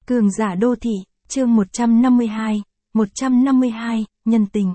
Cường giả đô thị, chương 152, nhân tình.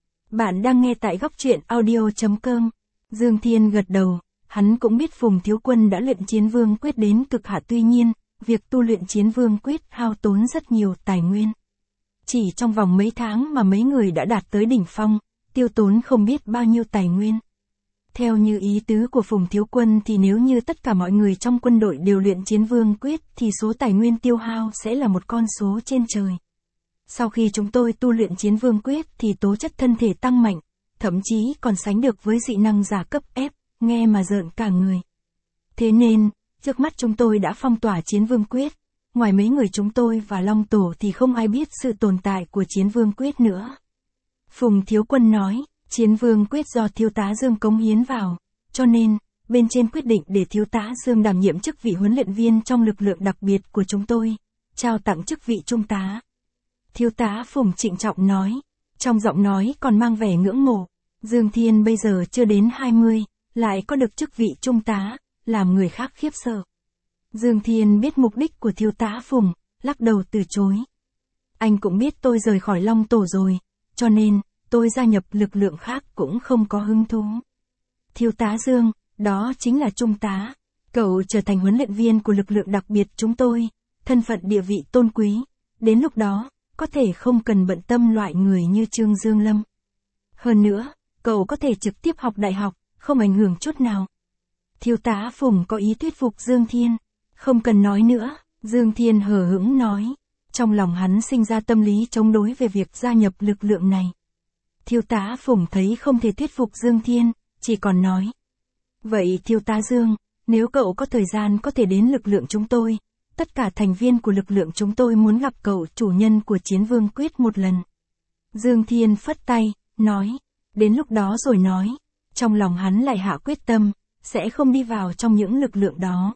Bạn đang nghe tại góc truyện audio.com. Dương Thiên gật đầu, hắn cũng biết Phùng Thiếu Quân đã luyện chiến vương quyết đến cực hạn, tuy nhiên, việc tu luyện chiến vương quyết hao tốn rất nhiều tài nguyên. Chỉ trong vòng mấy tháng mà mấy người đã đạt tới đỉnh phong, tiêu tốn không biết bao nhiêu tài nguyên. Theo như ý tứ của Phùng Thiếu Quân thì nếu như tất cả mọi người trong quân đội đều luyện chiến vương quyết thì số tài nguyên tiêu hao sẽ là một con số trên trời. Sau khi chúng tôi tu luyện chiến vương quyết thì tố chất thân thể tăng mạnh, thậm chí còn sánh được với dị năng giả cấp F, nghe mà rợn cả người. Thế nên, trước mắt chúng tôi đã phong tỏa chiến vương quyết, ngoài mấy người chúng tôi và Long Tổ thì không ai biết sự tồn tại của chiến vương quyết nữa. Phùng Thiếu Quân nói, chiến vương quyết do Thiếu tá Dương cống hiến vào, cho nên, bên trên quyết định để Thiếu tá Dương đảm nhiệm chức vị huấn luyện viên trong lực lượng đặc biệt của chúng tôi, trao tặng chức vị trung tá. Thiếu tá Phùng trịnh trọng nói, trong giọng nói còn mang vẻ ngưỡng mộ. Dương Thiên bây giờ chưa đến 20, lại có được chức vị trung tá, làm người khác khiếp sợ. Dương Thiên biết mục đích của thiếu tá Phùng, lắc đầu từ chối. Anh cũng biết tôi rời khỏi Long Tổ rồi, cho nên, tôi gia nhập lực lượng khác cũng không có hứng thú. Thiếu tá Dương, đó chính là trung tá. Cậu trở thành huấn luyện viên của lực lượng đặc biệt chúng tôi, thân phận địa vị tôn quý. Đến lúc đó, có thể không cần bận tâm loại người như Trương Dương Lâm. Hơn nữa, cậu có thể trực tiếp học đại học, không ảnh hưởng chút nào. Thiếu tá Phùng có ý thuyết phục Dương Thiên. Không cần nói nữa, Dương Thiên hờ hững nói. Trong lòng hắn sinh ra tâm lý chống đối về việc gia nhập lực lượng này. Thiếu tá Phùng thấy không thể thuyết phục Dương Thiên, chỉ còn nói. Vậy thiếu tá Dương, nếu cậu có thời gian có thể đến lực lượng chúng tôi, tất cả thành viên của lực lượng chúng tôi muốn gặp cậu chủ nhân của chiến vương quyết một lần. Dương Thiên phất tay, nói, đến lúc đó rồi nói, trong lòng hắn lại hạ quyết tâm, sẽ không đi vào trong những lực lượng đó.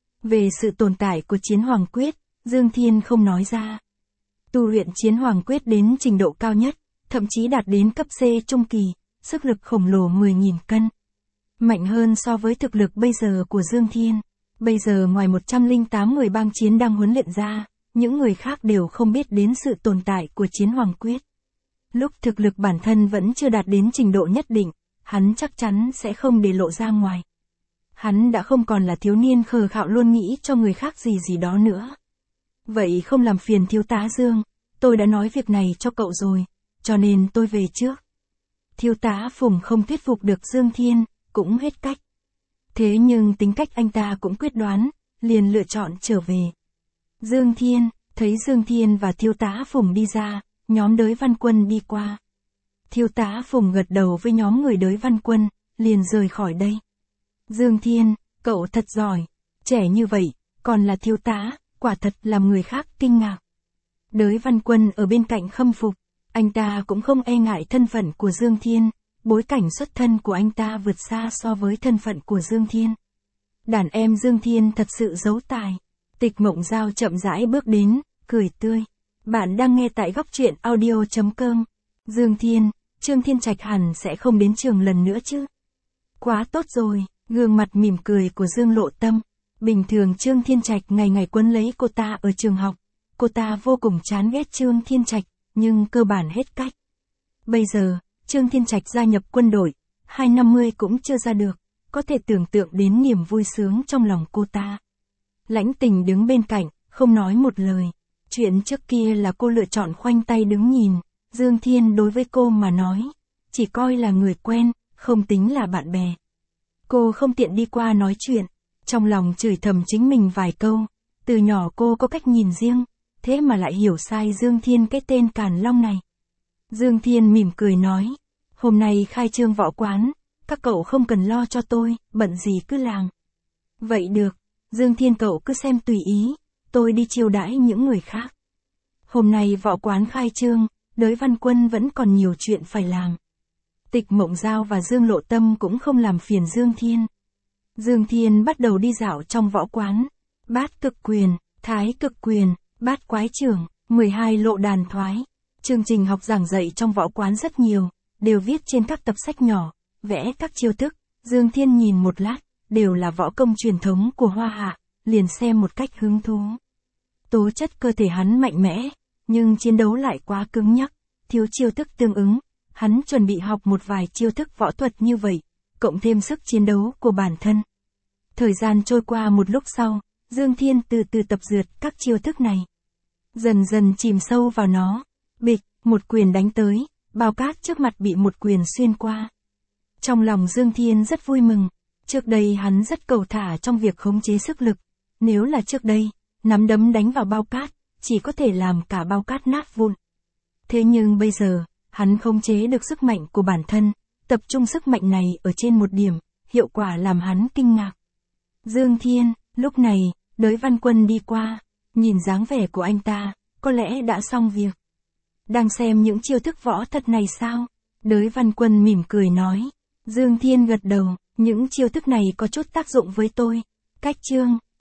Về sự tồn tại của chiến hoàng quyết, Dương Thiên không nói ra. Tu luyện chiến hoàng quyết đến trình độ cao nhất, thậm chí đạt đến cấp C trung kỳ, sức lực khổng lồ 10.000 cân. Mạnh hơn so với thực lực bây giờ của Dương Thiên. Bây giờ ngoài 108 người bang chiến đang huấn luyện ra, những người khác đều không biết đến sự tồn tại của chiến hoàng quyết. Lúc thực lực bản thân vẫn chưa đạt đến trình độ nhất định, hắn chắc chắn sẽ không để lộ ra ngoài. Hắn đã không còn là thiếu niên khờ khạo luôn nghĩ cho người khác gì đó nữa. Vậy không làm phiền thiếu tá Dương, tôi đã nói việc này cho cậu rồi, cho nên tôi về trước. Thiếu tá Phùng không thuyết phục được Dương Thiên, cũng hết cách. Thế nhưng tính cách anh ta cũng quyết đoán, liền lựa chọn trở về. Dương Thiên, thấy Dương Thiên và thiếu tá Phùng đi ra, nhóm Đới Văn Quân đi qua. Thiếu tá Phùng gật đầu với nhóm người Đới Văn Quân, liền rời khỏi đây. Dương Thiên, cậu thật giỏi, trẻ như vậy, còn là thiếu tá, quả thật làm người khác kinh ngạc. Đới Văn Quân ở bên cạnh khâm phục, anh ta cũng không e ngại thân phận của Dương Thiên. Bối cảnh xuất thân của anh ta vượt xa so với thân phận của Dương Thiên. Đàn em Dương Thiên thật sự giấu tài. Tịch Mộng Giao chậm rãi bước đến, cười tươi. Bạn đang nghe tại góc truyện audio.com. Dương Thiên, Trương Thiên Trạch hẳn sẽ không đến trường lần nữa chứ. Quá tốt rồi, gương mặt mỉm cười của Dương Lộ Tâm. Bình thường Trương Thiên Trạch ngày ngày quấn lấy cô ta ở trường học. Cô ta vô cùng chán ghét Trương Thiên Trạch, nhưng cơ bản hết cách. Bây giờ, Trương Thiên Trạch gia nhập quân đội, 250 cũng chưa ra được, có thể tưởng tượng đến niềm vui sướng trong lòng cô ta. Lãnh Tình đứng bên cạnh, không nói một lời. Chuyện trước kia là cô lựa chọn khoanh tay đứng nhìn, Dương Thiên đối với cô mà nói, chỉ coi là người quen, không tính là bạn bè. Cô không tiện đi qua nói chuyện, trong lòng chửi thầm chính mình vài câu, từ nhỏ cô có cách nhìn riêng, thế mà lại hiểu sai Dương Thiên cái tên Càn Long này. Dương Thiên mỉm cười nói, hôm nay khai trương võ quán, các cậu không cần lo cho tôi, bận gì cứ làm. Vậy được, Dương Thiên cậu cứ xem tùy ý, tôi đi chiêu đãi những người khác. Hôm nay võ quán khai trương, Đới Văn Quân vẫn còn nhiều chuyện phải làm. Tịch Mộng Giao và Dương Lộ Tâm cũng không làm phiền Dương Thiên. Dương Thiên bắt đầu đi dạo trong võ quán, bát cực quyền, thái cực quyền, bát quái trưởng, 12 lộ đàn thoái. Chương trình học giảng dạy trong võ quán rất nhiều, đều viết trên các tập sách nhỏ, vẽ các chiêu thức. Dương Thiên nhìn một lát, đều là võ công truyền thống của Hoa Hạ, liền xem một cách hứng thú. Tố chất cơ thể hắn mạnh mẽ, nhưng chiến đấu lại quá cứng nhắc, thiếu chiêu thức tương ứng. Hắn chuẩn bị học một vài chiêu thức võ thuật như vậy, cộng thêm sức chiến đấu của bản thân. Thời gian trôi qua một lúc sau, Dương Thiên từ từ tập dượt các chiêu thức này. Dần dần chìm sâu vào nó. Bịch, một quyền đánh tới, bao cát trước mặt bị một quyền xuyên qua. Trong lòng Dương Thiên rất vui mừng. Trước đây hắn rất cầu thả trong việc khống chế sức lực. Nếu là trước đây, nắm đấm đánh vào bao cát, chỉ có thể làm cả bao cát nát vụn. Thế nhưng bây giờ, hắn khống chế được sức mạnh của bản thân, tập trung sức mạnh này ở trên một điểm, hiệu quả làm hắn kinh ngạc. Dương Thiên, lúc này, Đới Văn Quân đi qua, nhìn dáng vẻ của anh ta, có lẽ đã xong việc. Đang xem những chiêu thức võ thuật này sao? Đới Văn Quân mỉm cười nói. Dương Thiên gật đầu, những chiêu thức này có chút tác dụng với tôi. Cách chương